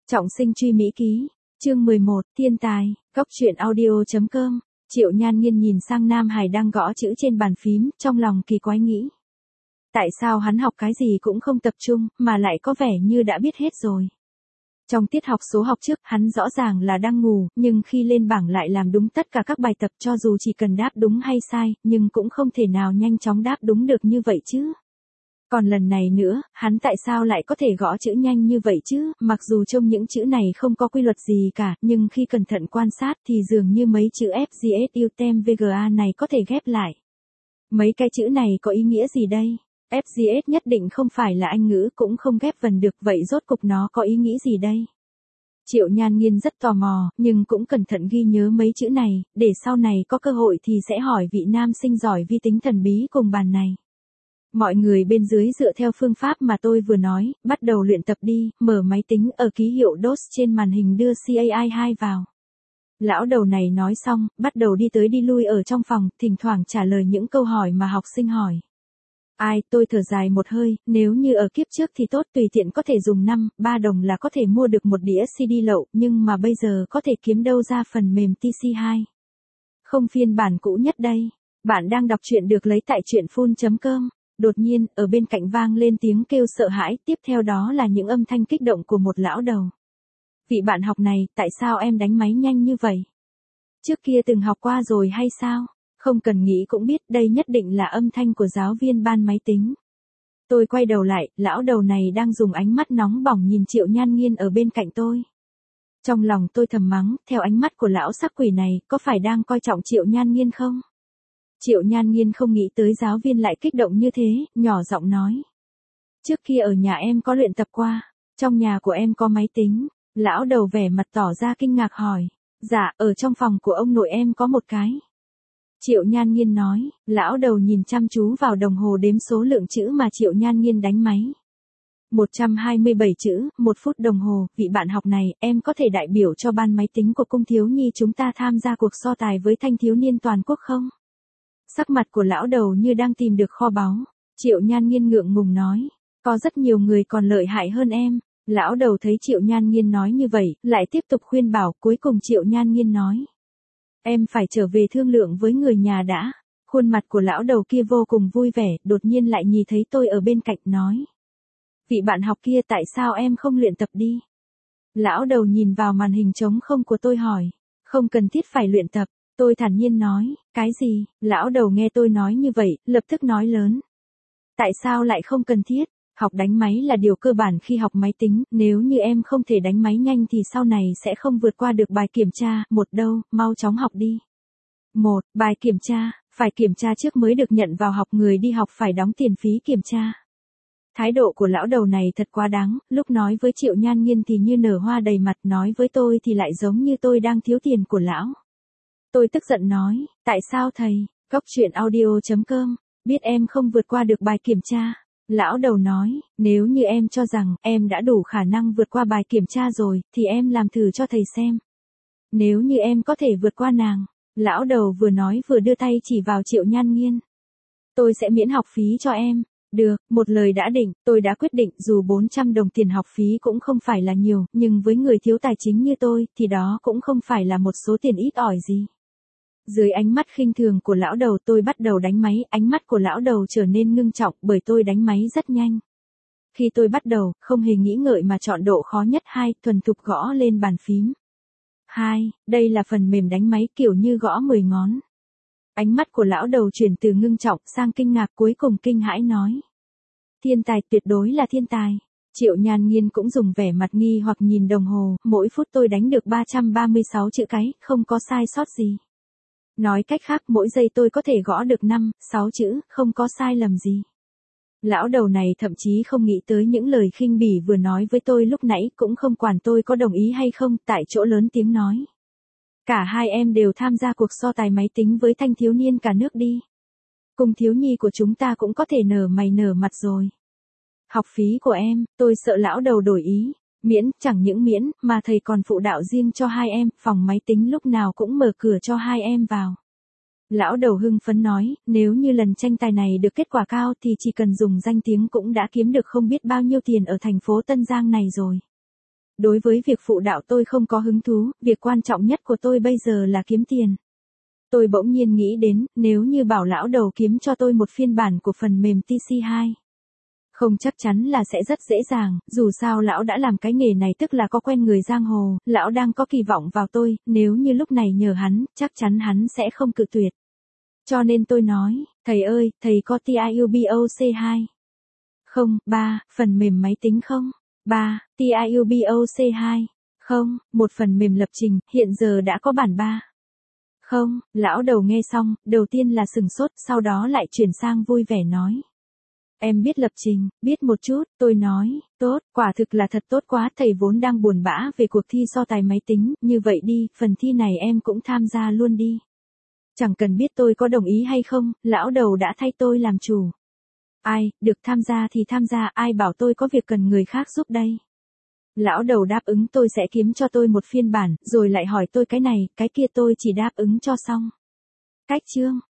Trọng sinh truy Mỹ ký, chương 11, thiên tài, góc truyện audio.com. Triệu Nhan Nhiên nhìn sang Nam Hải đang gõ chữ trên bàn phím, trong lòng kỳ quái nghĩ. Tại sao hắn học cái gì cũng không tập trung, mà lại có vẻ như đã biết hết rồi. Trong tiết học số học trước, hắn rõ ràng là đang ngủ, nhưng khi lên bảng lại làm đúng tất cả các bài tập cho dù chỉ cần đáp đúng hay sai, nhưng cũng không thể nào nhanh chóng đáp đúng được như vậy chứ. Còn lần này nữa, hắn tại sao lại có thể gõ chữ nhanh như vậy chứ, mặc dù trông những chữ này không có quy luật gì cả, nhưng khi cẩn thận quan sát thì dường như mấy chữ FGS UTEM VGA này có thể ghép lại. Mấy cái chữ này có ý nghĩa gì đây? FGS nhất định không phải là Anh ngữ cũng không ghép vần được, vậy rốt cục nó có ý nghĩa gì đây? Triệu Nhan Nhiên rất tò mò, nhưng cũng cẩn thận ghi nhớ mấy chữ này, để sau này có cơ hội thì sẽ hỏi vị nam sinh giỏi vi tính thần bí cùng bàn này. Mọi người bên dưới dựa theo phương pháp mà tôi vừa nói, bắt đầu luyện tập đi, mở máy tính ở ký hiệu DOS trên màn hình đưa CAI2 vào. Lão đầu này nói xong, bắt đầu đi tới đi lui ở trong phòng, thỉnh thoảng trả lời những câu hỏi mà học sinh hỏi. Tôi thở dài một hơi, nếu như ở kiếp trước thì tốt, tùy tiện có thể dùng 3 đồng là có thể mua được một đĩa CD lậu, nhưng mà bây giờ có thể kiếm đâu ra phần mềm TC2. Không phiên bản cũ nhất đây. Bạn đang đọc truyện được lấy tại truyện.full.com. Đột nhiên, ở bên cạnh vang lên tiếng kêu sợ hãi, tiếp theo đó là những âm thanh kích động của một lão đầu. Vị bạn học này, tại sao em đánh máy nhanh như vậy? Trước kia từng học qua rồi hay sao? Không cần nghĩ cũng biết đây nhất định là âm thanh của giáo viên ban máy tính. Tôi quay đầu lại, lão đầu này đang dùng ánh mắt nóng bỏng nhìn Triệu Nhan Nhiên ở bên cạnh tôi. Trong lòng tôi thầm mắng, theo ánh mắt của lão sắc quỷ này, có phải đang coi trọng Triệu Nhan Nhiên không? Triệu Nhan Nhiên không nghĩ tới giáo viên lại kích động như thế, nhỏ giọng nói. Trước kia ở nhà em có luyện tập qua, trong nhà của em có máy tính. Lão đầu vẻ mặt tỏ ra kinh ngạc hỏi. Dạ, ở trong phòng của ông nội em có một cái. Triệu Nhan Nhiên nói, lão đầu nhìn chăm chú vào đồng hồ đếm số lượng chữ mà Triệu Nhan Nhiên đánh máy. 127 chữ, 1 phút đồng hồ, vị bạn học này, em có thể đại biểu cho ban máy tính của cung thiếu nhi chúng ta tham gia cuộc so tài với thanh thiếu niên toàn quốc không? Sắc mặt của lão đầu như đang tìm được kho báu. Triệu Nhan Nhiên ngượng ngùng nói, có rất nhiều người còn lợi hại hơn em. Lão đầu thấy Triệu Nhan Nhiên nói như vậy, lại tiếp tục khuyên bảo, cuối cùng Triệu Nhan Nhiên nói. Em phải trở về thương lượng với người nhà đã. Khuôn mặt của lão đầu kia vô cùng vui vẻ, đột nhiên lại nhìn thấy tôi ở bên cạnh nói. Vị bạn học kia tại sao em không luyện tập đi? Lão đầu nhìn vào màn hình trống không của tôi hỏi. Không cần thiết phải luyện tập. Tôi thản nhiên nói, cái gì? Lão đầu nghe tôi nói như vậy, lập tức nói lớn. Tại sao lại không cần thiết? Học đánh máy là điều cơ bản khi học máy tính, nếu như em không thể đánh máy nhanh thì sau này sẽ không vượt qua được bài kiểm tra, đâu, mau chóng học đi. Bài kiểm tra, phải kiểm tra trước mới được nhận vào học, người đi học phải đóng tiền phí kiểm tra. Thái độ của lão đầu này thật quá đáng, lúc nói với Triệu Nhan Nhiên thì như nở hoa đầy mặt, nói với tôi thì lại giống như tôi đang thiếu tiền của lão. Tôi tức giận nói, tại sao thầy, góc truyện audio.com, biết em không vượt qua được bài kiểm tra. Lão đầu nói, nếu như em cho rằng em đã đủ khả năng vượt qua bài kiểm tra rồi, thì em làm thử cho thầy xem. Nếu như em có thể vượt qua nàng, lão đầu vừa nói vừa đưa tay chỉ vào Triệu Nhan Nhiên. Tôi sẽ miễn học phí cho em. Được, một lời đã định, tôi đã quyết định, dù 400 đồng tiền học phí cũng không phải là nhiều, nhưng với người thiếu tài chính như tôi, thì đó cũng không phải là một số tiền ít ỏi gì. Dưới ánh mắt khinh thường của lão đầu tôi bắt đầu đánh máy, ánh mắt của lão đầu trở nên ngưng trọng bởi tôi đánh máy rất nhanh. Khi tôi bắt đầu, không hề nghĩ ngợi mà chọn độ khó nhất 2, thuần thục gõ lên bàn phím. 2, đây là phần mềm đánh máy kiểu như gõ 10 ngón. Ánh mắt của lão đầu chuyển từ ngưng trọng sang kinh ngạc, cuối cùng kinh hãi nói. Thiên tài, tuyệt đối là thiên tài. Triệu Nhan Nhiên cũng dùng vẻ mặt nghi hoặc nhìn đồng hồ, mỗi phút tôi đánh được 336 chữ cái, không có sai sót gì. Nói cách khác, mỗi giây tôi có thể gõ được 6 chữ, không có sai lầm gì. Lão đầu này thậm chí không nghĩ tới những lời khinh bỉ vừa nói với tôi lúc nãy, cũng không quản tôi có đồng ý hay không, tại chỗ lớn tiếng nói. Cả hai em đều tham gia cuộc so tài máy tính với thanh thiếu niên cả nước đi. Cùng thiếu nhi của chúng ta cũng có thể nở mày nở mặt rồi. Học phí của em, tôi sợ lão đầu đổi ý. Miễn, chẳng những miễn, mà thầy còn phụ đạo riêng cho hai em, phòng máy tính lúc nào cũng mở cửa cho hai em vào. Lão đầu hưng phấn nói, nếu như lần tranh tài này được kết quả cao thì chỉ cần dùng danh tiếng cũng đã kiếm được không biết bao nhiêu tiền ở thành phố Tân Giang này rồi. Đối với việc phụ đạo tôi không có hứng thú, việc quan trọng nhất của tôi bây giờ là kiếm tiền. Tôi bỗng nhiên nghĩ đến, nếu như bảo lão đầu kiếm cho tôi một phiên bản của phần mềm TC2. Không chắc chắn là sẽ rất dễ dàng, dù sao lão đã làm cái nghề này tức là có quen người giang hồ, lão đang có kỳ vọng vào tôi, nếu như lúc này nhờ hắn, chắc chắn hắn sẽ không cự tuyệt. Cho nên tôi nói, thầy ơi, thầy có TIUBOC2? Không, ba, phần mềm máy tính không? Ba, TIUBOC2? Không, một phần mềm lập trình, hiện giờ đã có bản 3. Không, lão đầu nghe xong, đầu tiên là sừng sốt, sau đó lại chuyển sang vui vẻ nói. Em biết lập trình, biết một chút, tôi nói, tốt, quả thực là thật tốt quá, thầy vốn đang buồn bã về cuộc thi so tài máy tính, như vậy đi, phần thi này em cũng tham gia luôn đi. Chẳng cần biết tôi có đồng ý hay không, lão đầu đã thay tôi làm chủ. Ai, được tham gia thì tham gia, ai bảo tôi có việc cần người khác giúp đây. Lão đầu đáp ứng tôi sẽ kiếm cho tôi một phiên bản, rồi lại hỏi tôi cái này, cái kia tôi chỉ đáp ứng cho xong. Cách chương